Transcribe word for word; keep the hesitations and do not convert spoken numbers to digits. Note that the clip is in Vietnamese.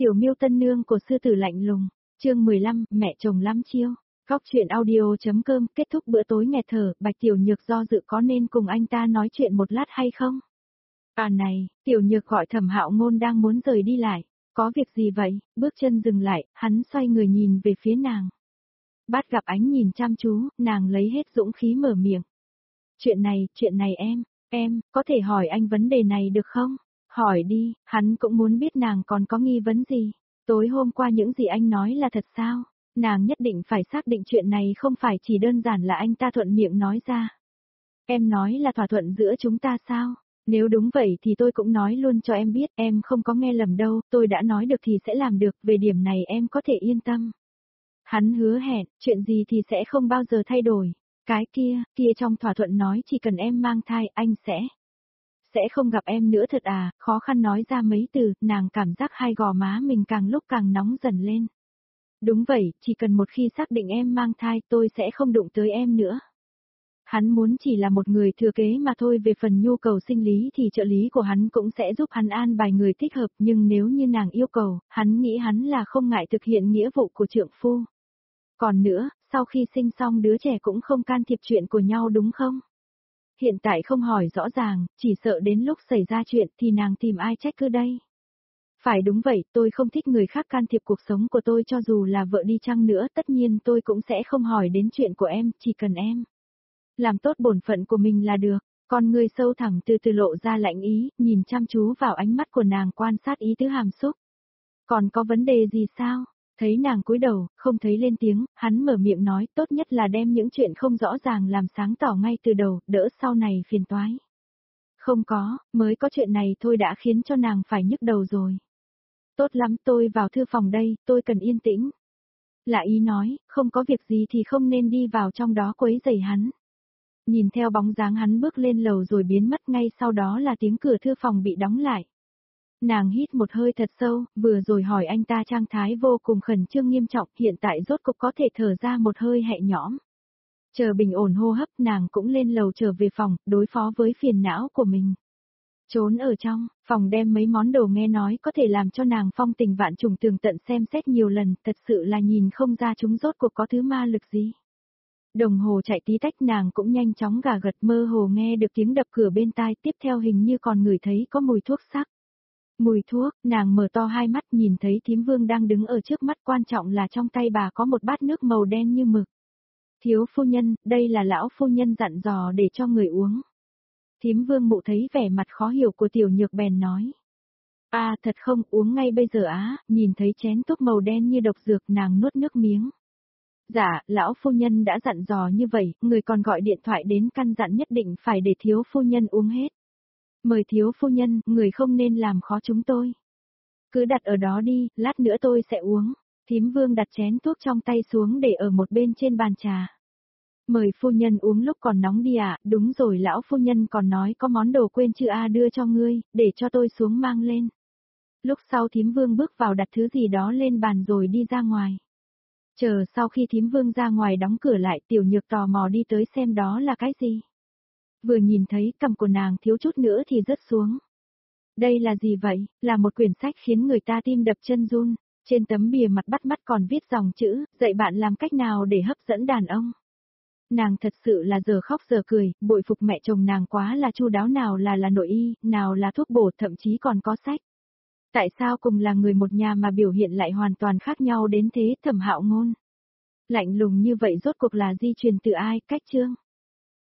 Tiểu Miêu tân nương của sư tử lạnh lùng, chương mười lăm, mẹ chồng lắm chiêu. Góc truyện audio.com kết thúc bữa tối nghẹt thở, Bạch Tiểu Nhược do dự có nên cùng anh ta nói chuyện một lát hay không? À này, Tiểu Nhược gọi Thẩm Hạo Ngôn đang muốn rời đi lại. Có việc gì vậy? Bước chân dừng lại, hắn xoay người nhìn về phía nàng. Bát gặp ánh nhìn chăm chú, nàng lấy hết dũng khí mở miệng. Chuyện này, chuyện này em, em, có thể hỏi anh vấn đề này được không? Hỏi đi, hắn cũng muốn biết nàng còn có nghi vấn gì. Tối hôm qua những gì anh nói là thật sao? Nàng nhất định phải xác định chuyện này không phải chỉ đơn giản là anh ta thuận miệng nói ra. Em nói là thỏa thuận giữa chúng ta sao? Nếu đúng vậy thì tôi cũng nói luôn cho em biết, em không có nghe lầm đâu, tôi đã nói được thì sẽ làm được, về điểm này em có thể yên tâm. Hắn hứa hẹn, chuyện gì thì sẽ không bao giờ thay đổi. Cái kia, kia trong thỏa thuận nói chỉ cần em mang thai, anh sẽ... Sẽ không gặp em nữa thật à, khó khăn nói ra mấy từ, nàng cảm giác hai gò má mình càng lúc càng nóng dần lên. Đúng vậy, chỉ cần một khi xác định em mang thai tôi sẽ không đụng tới em nữa. Hắn muốn chỉ là một người thừa kế mà thôi, về phần nhu cầu sinh lý thì trợ lý của hắn cũng sẽ giúp hắn an bài người thích hợp, nhưng nếu như nàng yêu cầu, hắn nghĩ hắn là không ngại thực hiện nghĩa vụ của trượng phu. Còn nữa, sau khi sinh xong đứa trẻ cũng không can thiệp chuyện của nhau đúng không? Hiện tại không hỏi rõ ràng, chỉ sợ đến lúc xảy ra chuyện thì nàng tìm ai trách cứ đây. Phải đúng vậy, tôi không thích người khác can thiệp cuộc sống của tôi, cho dù là vợ đi chăng nữa, tất nhiên tôi cũng sẽ không hỏi đến chuyện của em, chỉ cần em làm tốt bổn phận của mình là được. Con người sâu thẳm từ từ lộ ra lạnh ý, nhìn chăm chú vào ánh mắt của nàng, quan sát ý tứ hàm xúc. Còn có vấn đề gì sao? Thấy nàng cúi đầu, không thấy lên tiếng, hắn mở miệng nói, tốt nhất là đem những chuyện không rõ ràng làm sáng tỏ ngay từ đầu, đỡ sau này phiền toái. Không có, mới có chuyện này thôi đã khiến cho nàng phải nhức đầu rồi. Tốt lắm, tôi vào thư phòng đây, tôi cần yên tĩnh. Lạ ý nói, không có việc gì thì không nên đi vào trong đó quấy rầy hắn. Nhìn theo bóng dáng hắn bước lên lầu rồi biến mất, ngay sau đó là tiếng cửa thư phòng bị đóng lại. Nàng hít một hơi thật sâu, vừa rồi hỏi anh ta trạng thái vô cùng khẩn trương nghiêm trọng, hiện tại rốt cục có thể thở ra một hơi nhẹ nhõm. Chờ bình ổn hô hấp, nàng cũng lên lầu trở về phòng, đối phó với phiền não của mình. Trốn ở trong, phòng đem mấy món đồ nghe nói có thể làm cho nàng phong tình vạn trùng tường tận xem xét nhiều lần, thật sự là nhìn không ra chúng rốt cuộc có thứ ma lực gì. Đồng hồ chạy tí tách, nàng cũng nhanh chóng gà gật, mơ hồ nghe được tiếng đập cửa bên tai, tiếp theo hình như còn ngửi thấy có mùi thuốc sắc. Mùi thuốc, nàng mở to hai mắt nhìn thấy thím Vương đang đứng ở trước mắt, quan trọng là trong tay bà có một bát nước màu đen như mực. Thiếu phu nhân, đây là lão phu nhân dặn dò để cho người uống. Thím Vương mụ thấy vẻ mặt khó hiểu của Tiểu Nhược bèn nói. À thật không, uống ngay bây giờ á, nhìn thấy chén thuốc màu đen như độc dược, nàng nuốt nước miếng. Dạ, lão phu nhân đã dặn dò như vậy, người còn gọi điện thoại đến căn dặn nhất định phải để thiếu phu nhân uống hết. Mời thiếu phu nhân, người không nên làm khó chúng tôi. Cứ đặt ở đó đi, lát nữa tôi sẽ uống. Thím Vương đặt chén thuốc trong tay xuống để ở một bên trên bàn trà. Mời phu nhân uống lúc còn nóng đi ạ, à? Đúng rồi, lão phu nhân còn nói có món đồ quên chưa a, đưa cho ngươi, để cho tôi xuống mang lên. Lúc sau thím Vương bước vào đặt thứ gì đó lên bàn rồi đi ra ngoài. Chờ sau khi thím Vương ra ngoài đóng cửa lại, Tiểu Nhược tò mò đi tới xem đó là cái gì. Vừa nhìn thấy cằm của nàng thiếu chút nữa thì rớt xuống. Đây là gì vậy? Là một quyển sách khiến người ta tim đập chân run. Trên tấm bìa mặt bắt mắt còn viết dòng chữ, dạy bạn làm cách nào để hấp dẫn đàn ông. Nàng thật sự là giờ khóc giờ cười, bội phục mẹ chồng nàng quá là chu đáo, nào là là nội y, nào là thuốc bổ, thậm chí còn có sách. Tại sao cùng là người một nhà mà biểu hiện lại hoàn toàn khác nhau đến thế? Thẩm Hạo Ngôn lạnh lùng như vậy rốt cuộc là di truyền từ ai? Cách chương